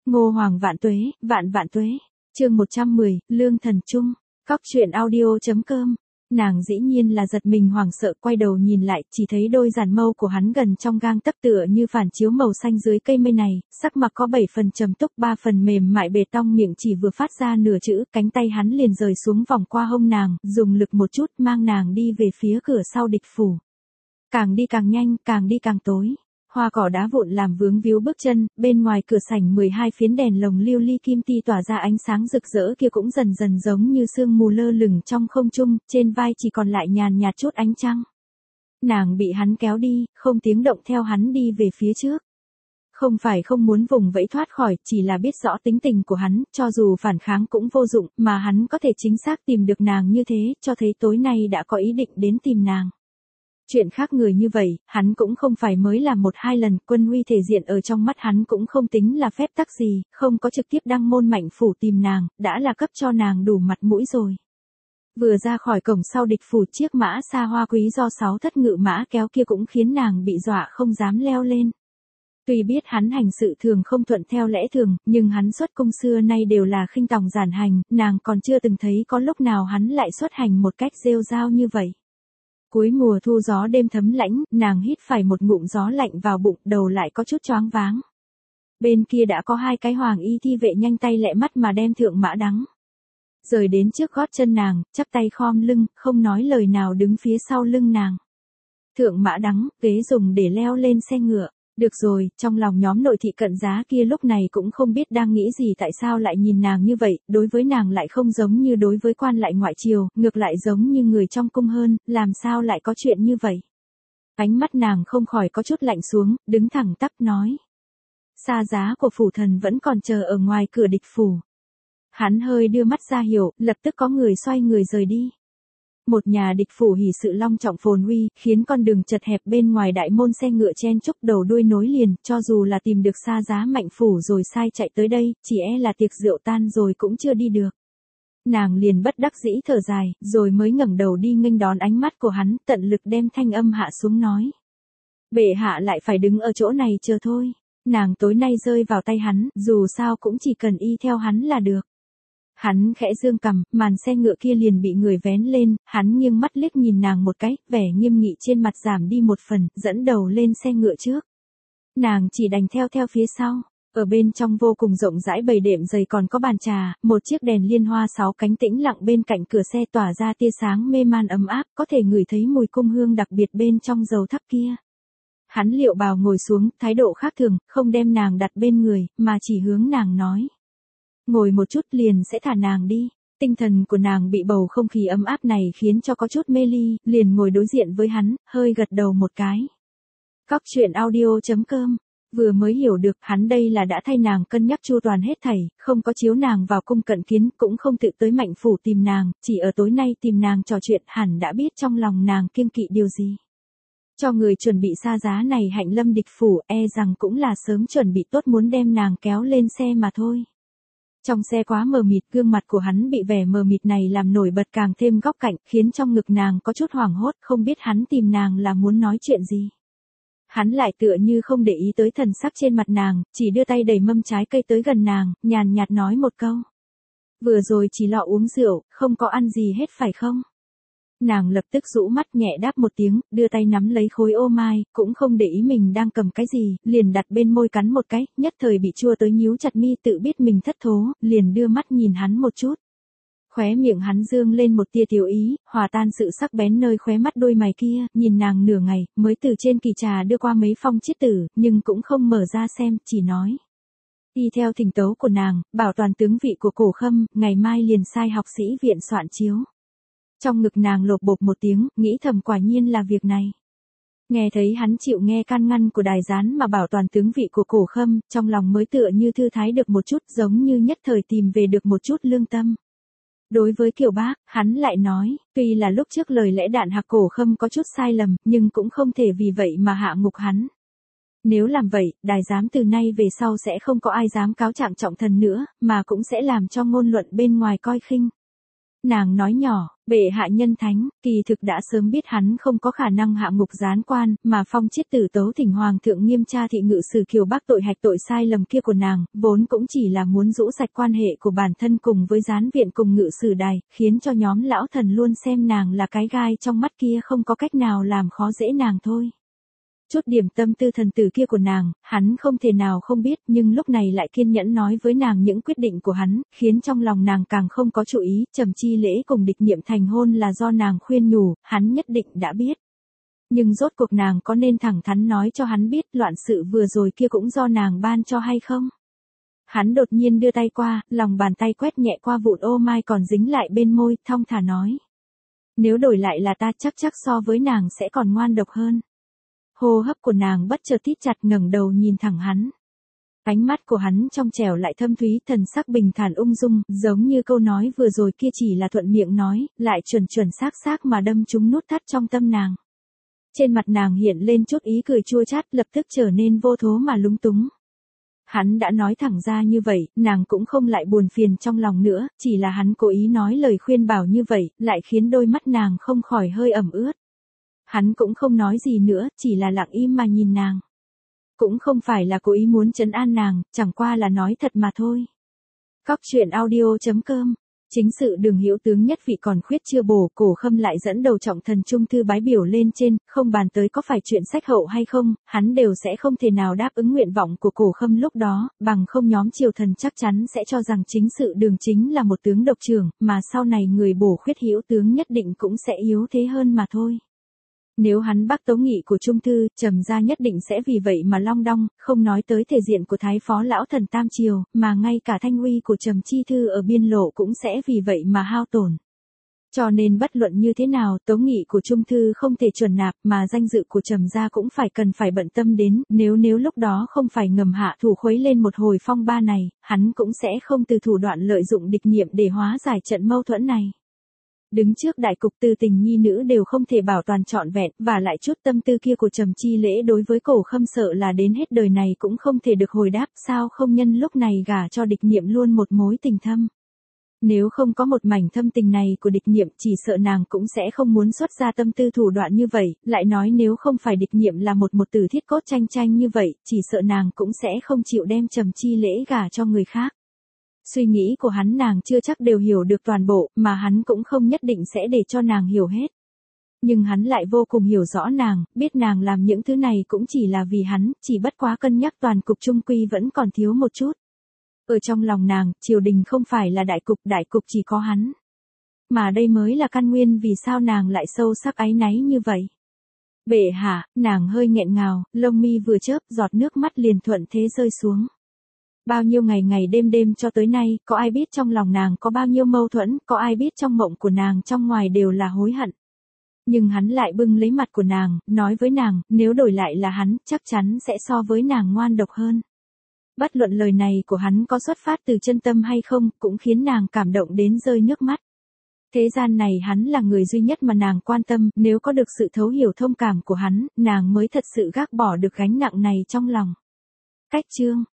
Ngô Hoàng vạn tuế, vạn vạn tuế. Chương 110, Lương Thần Trung. Cóc truyện audio.com. Nàng dĩ nhiên là giật mình hoảng sợ, quay đầu nhìn lại, chỉ thấy đôi giàn mâu của hắn gần trong gang tấc tựa như phản chiếu màu xanh dưới cây mây này, sắc mặt có 7 phần trầm túc, 3 phần mềm mại bề tong, miệng chỉ vừa phát ra nửa chữ, cánh tay hắn liền rời xuống vòng qua hông nàng, dùng lực một chút mang nàng đi về phía cửa sau địch phủ. Càng đi càng nhanh, càng đi càng tối. Hoa cỏ đá vụn làm vướng víu bước chân, bên ngoài cửa sảnh 12 phiến đèn lồng lưu ly kim ti tỏa ra ánh sáng rực rỡ kia cũng dần dần giống như sương mù lơ lửng trong không trung, trên vai chỉ còn lại nhàn nhạt chút ánh trăng. Nàng bị hắn kéo đi, không tiếng động theo hắn đi về phía trước. Không phải không muốn vùng vẫy thoát khỏi, chỉ là biết rõ tính tình của hắn, cho dù phản kháng cũng vô dụng, mà hắn có thể chính xác tìm được nàng như thế, cho thấy tối nay đã có ý định đến tìm nàng. Chuyện khác người như vậy, hắn cũng không phải mới làm 1-2 lần, quân huy thể diện ở trong mắt hắn cũng không tính là phép tắc gì, không có trực tiếp đăng môn mạnh phủ tìm nàng, đã là cấp cho nàng đủ mặt mũi rồi. Vừa ra khỏi cổng sau địch phủ, chiếc mã xa hoa quý do 6 thất ngự mã kéo kia cũng khiến nàng bị dọa không dám leo lên. Tuy biết hắn hành sự thường không thuận theo lẽ thường, nhưng hắn xuất cung xưa nay đều là khinh tòng giản hành, nàng còn chưa từng thấy có lúc nào hắn lại xuất hành một cách rêu rao như vậy. Cuối mùa thu gió đêm thấm lãnh, nàng hít phải một ngụm gió lạnh vào bụng, đầu lại có chút choáng váng. Bên kia đã có 2 cái hoàng y thi vệ nhanh tay lẹ mắt mà đem thượng mã đắng. Rời đến trước gót chân nàng, chắp tay khom lưng, không nói lời nào đứng phía sau lưng nàng. Thượng mã đắng, ghế dùng để leo lên xe ngựa. Được rồi, trong lòng nhóm nội thị cận giá kia lúc này cũng không biết đang nghĩ gì, tại sao lại nhìn nàng như vậy, đối với nàng lại không giống như đối với quan lại ngoại triều, ngược lại giống như người trong cung hơn, làm sao lại có chuyện như vậy. Ánh mắt nàng không khỏi có chút lạnh xuống, đứng thẳng tắp nói. Xa giá của phủ thần vẫn còn chờ ở ngoài cửa địch phủ. Hắn hơi đưa mắt ra hiểu, lập tức có người xoay người rời đi. Một nhà địch phủ hỉ sự long trọng phồn huy, khiến con đường chật hẹp bên ngoài đại môn xe ngựa chen chúc đầu đuôi nối liền, cho dù là tìm được xa giá mạnh phủ rồi sai chạy tới đây, chỉ là tiệc rượu tan rồi cũng chưa đi được. Nàng liền bất đắc dĩ thở dài, rồi mới ngẩng đầu đi nghênh đón ánh mắt của hắn, tận lực đem thanh âm hạ xuống nói. Bệ hạ lại phải đứng ở chỗ này chờ thôi. Nàng tối nay rơi vào tay hắn, dù sao cũng chỉ cần y theo hắn là được. Hắn khẽ dương cằm, màn xe ngựa kia liền bị người vén lên, hắn nghiêng mắt liếc nhìn nàng một cái, vẻ nghiêm nghị trên mặt giảm đi một phần, dẫn đầu lên xe ngựa trước. Nàng chỉ đành theo phía sau. Ở bên trong vô cùng rộng rãi bầy đệm dày còn có bàn trà, một chiếc đèn liên hoa 6 cánh tĩnh lặng bên cạnh cửa xe tỏa ra tia sáng mê man ấm áp, có thể ngửi thấy mùi cung hương đặc biệt bên trong dầu thắp kia. Hắn liệu bào ngồi xuống, thái độ khác thường, không đem nàng đặt bên người, mà chỉ hướng nàng nói. Ngồi một chút liền sẽ thả nàng đi. Tinh thần của nàng bị bầu không khí ấm áp này khiến cho có chút mê ly, liền ngồi đối diện với hắn, hơi gật đầu một cái. Cóc truyện audio.com. Vừa mới hiểu được hắn đây là đã thay nàng cân nhắc chu toàn hết thảy, không có chiếu nàng vào cung cận kiến, cũng không tự tới mạnh phủ tìm nàng, chỉ ở tối nay tìm nàng trò chuyện, hẳn đã biết trong lòng nàng kiêng kỵ điều gì. Cho người chuẩn bị xa giá này hạnh lâm địch phủ, rằng cũng là sớm chuẩn bị tốt muốn đem nàng kéo lên xe mà thôi. Trong xe quá mờ mịt, gương mặt của hắn bị vẻ mờ mịt này làm nổi bật càng thêm góc cạnh, khiến trong ngực nàng có chút hoảng hốt, không biết hắn tìm nàng là muốn nói chuyện gì. Hắn lại tựa như không để ý tới thần sắc trên mặt nàng, chỉ đưa tay đẩy mâm trái cây tới gần nàng, nhàn nhạt nói một câu. Vừa rồi chỉ lọ uống rượu, không có ăn gì hết phải không? Nàng lập tức rũ mắt nhẹ đáp một tiếng, đưa tay nắm lấy khối ô mai, cũng không để ý mình đang cầm cái gì, liền đặt bên môi cắn một cái, nhất thời bị chua tới nhíu chặt mi, tự biết mình thất thố, liền đưa mắt nhìn hắn một chút. Khóe miệng hắn dương lên một tia tiểu ý, hòa tan sự sắc bén nơi khóe mắt đôi mày kia, nhìn nàng nửa ngày, mới từ trên kỳ trà đưa qua mấy phong chiết tử, nhưng cũng không mở ra xem, chỉ nói. Đi theo thỉnh tấu của nàng, bảo toàn tướng vị của Cổ Khâm, ngày mai liền sai học sĩ viện soạn chiếu. Trong ngực nàng lột bột một tiếng, nghĩ thầm quả nhiên là việc này. Nghe thấy hắn chịu nghe can ngăn của đài gián mà bảo toàn tướng vị của Cổ Khâm, trong lòng mới tựa như thư thái được một chút, giống như nhất thời tìm về được một chút lương tâm. Đối với Kiều Bác, hắn lại nói, tuy là lúc trước lời lẽ đạn hạc Cổ Khâm có chút sai lầm, nhưng cũng không thể vì vậy mà hạ ngục hắn. Nếu làm vậy, đài giám từ nay về sau sẽ không có ai dám cáo trạng trọng thần nữa, mà cũng sẽ làm cho ngôn luận bên ngoài coi khinh. Nàng nói nhỏ, Bệ hạ nhân thánh, kỳ thực đã sớm biết hắn không có khả năng hạ ngục gián quan, mà phong chiết tử tấu thỉnh hoàng thượng nghiêm tra thị ngự sử Kiều Bắc tội hạch tội sai lầm kia của nàng, vốn cũng chỉ là muốn rũ sạch quan hệ của bản thân cùng với gián viện cùng ngự sử đài, khiến cho nhóm lão thần luôn xem nàng là cái gai trong mắt kia không có cách nào làm khó dễ nàng thôi. Chút điểm tâm tư thần tử kia của nàng, hắn không thể nào không biết, nhưng lúc này lại kiên nhẫn nói với nàng những quyết định của hắn, khiến trong lòng nàng càng không có chú ý, Trầm Chi Lễ cùng Địch Niệm thành hôn là do nàng khuyên nhủ, hắn nhất định đã biết. Nhưng rốt cuộc nàng có nên thẳng thắn nói cho hắn biết loạn sự vừa rồi kia cũng do nàng ban cho hay không? Hắn đột nhiên đưa tay qua, lòng bàn tay quét nhẹ qua vụn ô mai còn dính lại bên môi, thong thả nói. Nếu đổi lại là ta chắc so với nàng sẽ còn ngoan độc hơn. Hô hấp của nàng bất chợt thít chặt ngẩng đầu nhìn thẳng hắn. Ánh mắt của hắn trong trẻo lại thâm thúy, thần sắc bình thản ung dung, giống như câu nói vừa rồi kia chỉ là thuận miệng nói, lại chuẩn xác mà đâm trúng nút thắt trong tâm nàng. Trên mặt nàng hiện lên chút ý cười chua chát, lập tức trở nên vô thố mà lúng túng. Hắn đã nói thẳng ra như vậy, nàng cũng không lại buồn phiền trong lòng nữa, chỉ là hắn cố ý nói lời khuyên bảo như vậy, lại khiến đôi mắt nàng không khỏi hơi ẩm ướt. Hắn cũng không nói gì nữa, chỉ là lặng im mà nhìn nàng. Cũng không phải là cố ý muốn trấn an nàng, chẳng qua là nói thật mà thôi. Cóc truyện audio.com. Chính sự Đường Hữu tướng nhất vị còn khuyết chưa bổ, Cổ Khâm lại dẫn đầu trọng thần trung thư bái biểu lên trên, không bàn tới có phải chuyện sách hậu hay không, hắn đều sẽ không thể nào đáp ứng nguyện vọng của Cổ Khâm lúc đó, bằng không nhóm triều thần chắc chắn sẽ cho rằng chính sự Đường chính là một tướng độc trưởng, mà sau này người bổ khuyết Hữu tướng nhất định cũng sẽ yếu thế hơn mà thôi. Nếu hắn bác tấu nghị của Trung Thư, Trầm gia nhất định sẽ vì vậy mà long đong, không nói tới thể diện của Thái Phó Lão Thần Tam Triều, mà ngay cả thanh uy của Trầm Chi Thư ở biên lộ cũng sẽ vì vậy mà hao tổn. Cho nên bất luận như thế nào, tấu nghị của Trung Thư không thể chuẩn nạp, mà danh dự của Trầm gia cũng cần phải bận tâm đến, nếu lúc đó không phải ngầm hạ thủ khuấy lên một hồi phong ba này, hắn cũng sẽ không từ thủ đoạn lợi dụng Địch Niệm để hóa giải trận mâu thuẫn này. Đứng trước đại cục tư tình nhi nữ đều không thể bảo toàn trọn vẹn, và lại chút tâm tư kia của Trầm Chi Lễ đối với Cổ Khâm sợ là đến hết đời này cũng không thể được hồi đáp, sao không nhân lúc này gả cho Địch Niệm luôn một mối tình thâm. Nếu không có một mảnh thâm tình này của Địch Niệm, chỉ sợ nàng cũng sẽ không muốn xuất ra tâm tư thủ đoạn như vậy, lại nói nếu không phải Địch Niệm là một tử thiết cốt tranh như vậy, chỉ sợ nàng cũng sẽ không chịu đem Trầm Chi Lễ gả cho người khác. Suy nghĩ của hắn nàng chưa chắc đều hiểu được toàn bộ, mà hắn cũng không nhất định sẽ để cho nàng hiểu hết. Nhưng hắn lại vô cùng hiểu rõ nàng, biết nàng làm những thứ này cũng chỉ là vì hắn, chỉ bất quá cân nhắc toàn cục trung quy vẫn còn thiếu một chút. Ở trong lòng nàng, triều đình không phải là đại cục chỉ có hắn. Mà đây mới là căn nguyên vì sao nàng lại sâu sắc áy náy như vậy. Bệ hạ, nàng hơi nghẹn ngào, lông mi vừa chớp, giọt nước mắt liền thuận thế rơi xuống. Bao nhiêu ngày đêm cho tới nay, có ai biết trong lòng nàng có bao nhiêu mâu thuẫn, có ai biết trong mộng của nàng trong ngoài đều là hối hận. Nhưng hắn lại bưng lấy mặt của nàng, nói với nàng, nếu đổi lại là hắn, chắc chắn sẽ so với nàng ngoan độc hơn. Bất luận lời này của hắn có xuất phát từ chân tâm hay không, cũng khiến nàng cảm động đến rơi nước mắt. Thế gian này hắn là người duy nhất mà nàng quan tâm, nếu có được sự thấu hiểu thông cảm của hắn, nàng mới thật sự gác bỏ được gánh nặng này trong lòng. Cách chương